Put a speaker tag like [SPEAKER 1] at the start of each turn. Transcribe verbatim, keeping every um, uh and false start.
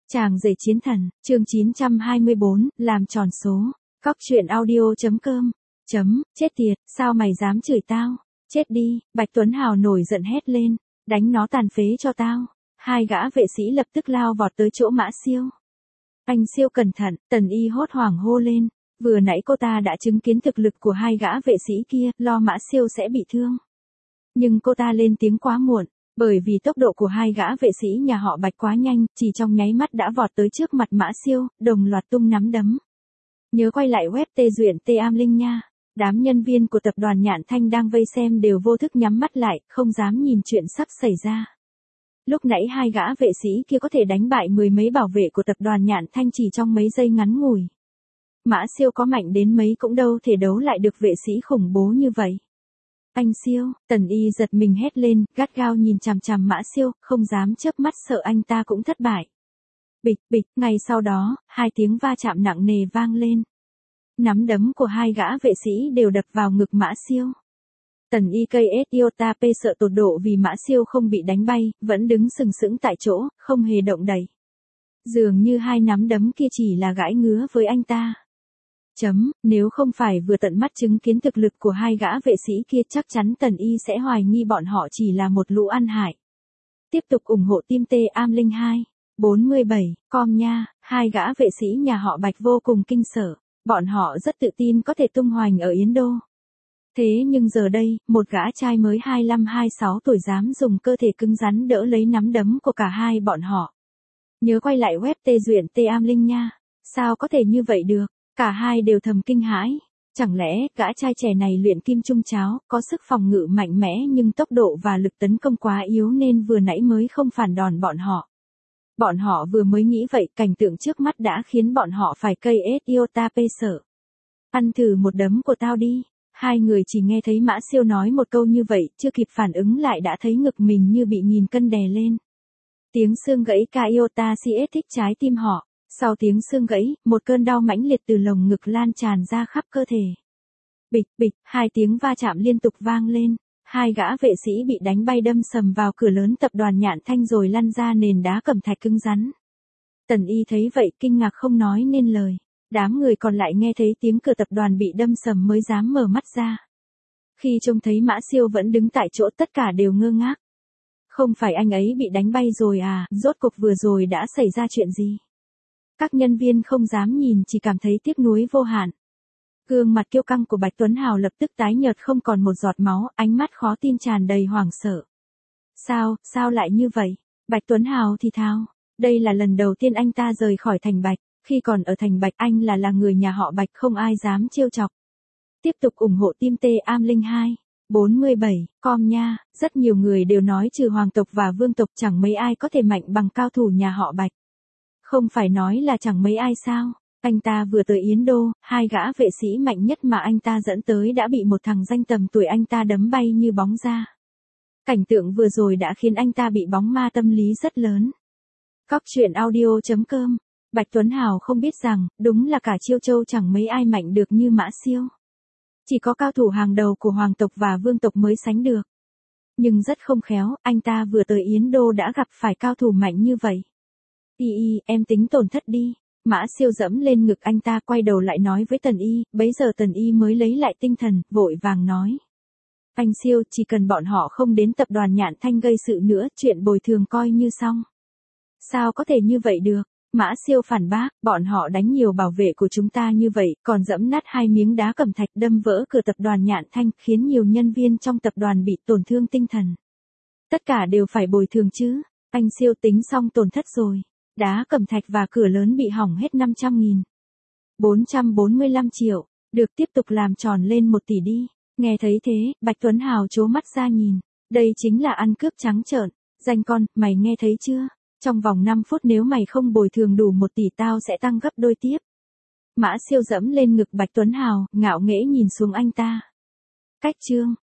[SPEAKER 1] Chàng rể chiến thần, chương chín trăm hai mươi bốn, làm tròn số. Cóc truyện audio chấm com. Chấm, chết tiệt, sao mày dám chửi tao? Chết đi, Bạch Tuấn Hào nổi giận hét lên, đánh nó tàn phế cho tao. Hai gã vệ sĩ lập tức lao vọt tới chỗ Mã Siêu. Anh Siêu cẩn thận, Tần Y hốt hoảng hô lên, vừa nãy cô ta đã chứng kiến thực lực của hai gã vệ sĩ kia, lo Mã Siêu sẽ bị thương. Nhưng cô ta lên tiếng quá muộn. Bởi vì tốc độ của hai gã vệ sĩ nhà họ Bạch quá nhanh, chỉ trong nháy mắt đã vọt tới trước mặt Mã Siêu, đồng loạt tung nắm đấm. Nhớ quay lại web tê duyện tê am linh nha. Đám nhân viên của tập đoàn Nhạn Thanh đang vây xem đều vô thức nhắm mắt lại, không dám nhìn chuyện sắp xảy ra. Lúc nãy hai gã vệ sĩ kia có thể đánh bại mười mấy bảo vệ của tập đoàn Nhạn Thanh chỉ trong mấy giây ngắn ngủi. Mã Siêu có mạnh đến mấy cũng đâu thể đấu lại được vệ sĩ khủng bố như vậy. Anh Siêu, Tần Y giật mình hét lên, gắt gao nhìn chằm chằm Mã Siêu, không dám chớp mắt sợ anh ta cũng thất bại. Bịch, bịch, ngay sau đó, hai tiếng va chạm nặng nề vang lên. Nắm đấm của hai gã vệ sĩ đều đập vào ngực Mã Siêu. Tần Y cây ét iota p sợ tột độ vì Mã Siêu không bị đánh bay, vẫn đứng sừng sững tại chỗ, không hề động đậy. Dường như hai nắm đấm kia chỉ là gãi ngứa với anh ta. Chấm, nếu không phải vừa tận mắt chứng kiến thực lực của hai gã vệ sĩ kia chắc chắn Tần Y sẽ hoài nghi bọn họ chỉ là một lũ ăn hại. Tiếp tục ủng hộ team T am linh hai, bốn mươi bảy, com nha, hai gã vệ sĩ nhà họ Bạch vô cùng kinh sợ, bọn họ rất tự tin có thể tung hoành ở Yến Đô. Thế nhưng giờ đây, một gã trai mới hai lăm hai sáu tuổi dám dùng cơ thể cứng rắn đỡ lấy nắm đấm của cả hai bọn họ. Nhớ quay lại web tê duyện tê am linh nha, sao có thể như vậy được? Cả hai đều thầm kinh hãi, chẳng lẽ gã trai trẻ này luyện kim trung cháo, có sức phòng ngự mạnh mẽ nhưng tốc độ và lực tấn công quá yếu nên vừa nãy mới không phản đòn bọn họ. Bọn họ vừa mới nghĩ vậy, cảnh tượng trước mắt đã khiến bọn họ phải cây ét iota p sợ. Ăn thử một đấm của tao đi. Hai người chỉ nghe thấy Mã Siêu nói một câu như vậy, chưa kịp phản ứng lại đã thấy ngực mình như bị nghìn cân đè lên. Tiếng xương gãy ca iota cs thích trái tim họ. Sau tiếng xương gãy, một cơn đau mãnh liệt từ lồng ngực lan tràn ra khắp cơ thể. Bịch bịch, hai tiếng va chạm liên tục vang lên. Hai gã vệ sĩ bị đánh bay đâm sầm vào cửa lớn tập đoàn Nhạn Thanh rồi lăn ra nền đá cẩm thạch cứng rắn. Tần Y thấy vậy kinh ngạc không nói nên lời. Đám người còn lại nghe thấy tiếng cửa tập đoàn bị đâm sầm mới dám mở mắt ra. Khi trông thấy Mã Siêu vẫn đứng tại chỗ tất cả đều ngơ ngác. Không phải anh ấy bị đánh bay rồi à, rốt cuộc vừa rồi đã xảy ra chuyện gì? Các nhân viên không dám nhìn chỉ cảm thấy tiếc nuối vô hạn. Gương mặt kiêu căng của Bạch Tuấn Hào lập tức tái nhợt không còn một giọt máu, ánh mắt khó tin tràn đầy hoảng sợ. Sao, sao lại như vậy? Bạch Tuấn Hào thì thào. Đây là lần đầu tiên anh ta rời khỏi thành Bạch, khi còn ở thành Bạch anh là là người nhà họ Bạch không ai dám trêu chọc. Tiếp tục ủng hộ team T am linh hai, bốn mươi bảy, com nha, rất nhiều người đều nói trừ hoàng tộc và vương tộc chẳng mấy ai có thể mạnh bằng cao thủ nhà họ Bạch. Không phải nói là chẳng mấy ai sao, anh ta vừa tới Yến Đô, hai gã vệ sĩ mạnh nhất mà anh ta dẫn tới đã bị một thằng danh tầm tuổi anh ta đấm bay như bóng ra. Cảnh tượng vừa rồi đã khiến anh ta bị bóng ma tâm lý rất lớn. Cóc truyện audio chấm com. Bạch Tuấn Hào không biết rằng, đúng là cả Chiêu Châu chẳng mấy ai mạnh được như Mã Siêu. Chỉ có cao thủ hàng đầu của hoàng tộc và vương tộc mới sánh được. Nhưng rất không khéo, anh ta vừa tới Yến Đô đã gặp phải cao thủ mạnh như vậy. Y y, em tính tổn thất đi. Mã Siêu dẫm lên ngực anh ta quay đầu lại nói với Tần Y, bấy giờ Tần Y mới lấy lại tinh thần, vội vàng nói. Anh Siêu, chỉ cần bọn họ không đến tập đoàn Nhạn Thanh gây sự nữa, chuyện bồi thường coi như xong. Sao có thể như vậy được? Mã Siêu phản bác, bọn họ đánh nhiều bảo vệ của chúng ta như vậy, còn dẫm nát hai miếng đá cẩm thạch đâm vỡ cửa tập đoàn Nhạn Thanh, khiến nhiều nhân viên trong tập đoàn bị tổn thương tinh thần. Tất cả đều phải bồi thường chứ, anh Siêu tính xong tổn thất rồi. Đá cẩm thạch và cửa lớn bị hỏng hết năm trăm nghìn. bốn trăm bốn mươi lăm triệu, được tiếp tục làm tròn lên một tỷ đi. Nghe thấy thế, Bạch Tuấn Hào trố mắt ra nhìn. Đây chính là ăn cướp trắng trợn. Danh con, mày nghe thấy chưa? Trong vòng năm phút nếu mày không bồi thường đủ một tỷ tao sẽ tăng gấp đôi tiếp. Mã Siêu dẫm lên ngực Bạch Tuấn Hào, ngạo nghễ nhìn xuống anh ta. Cách chương.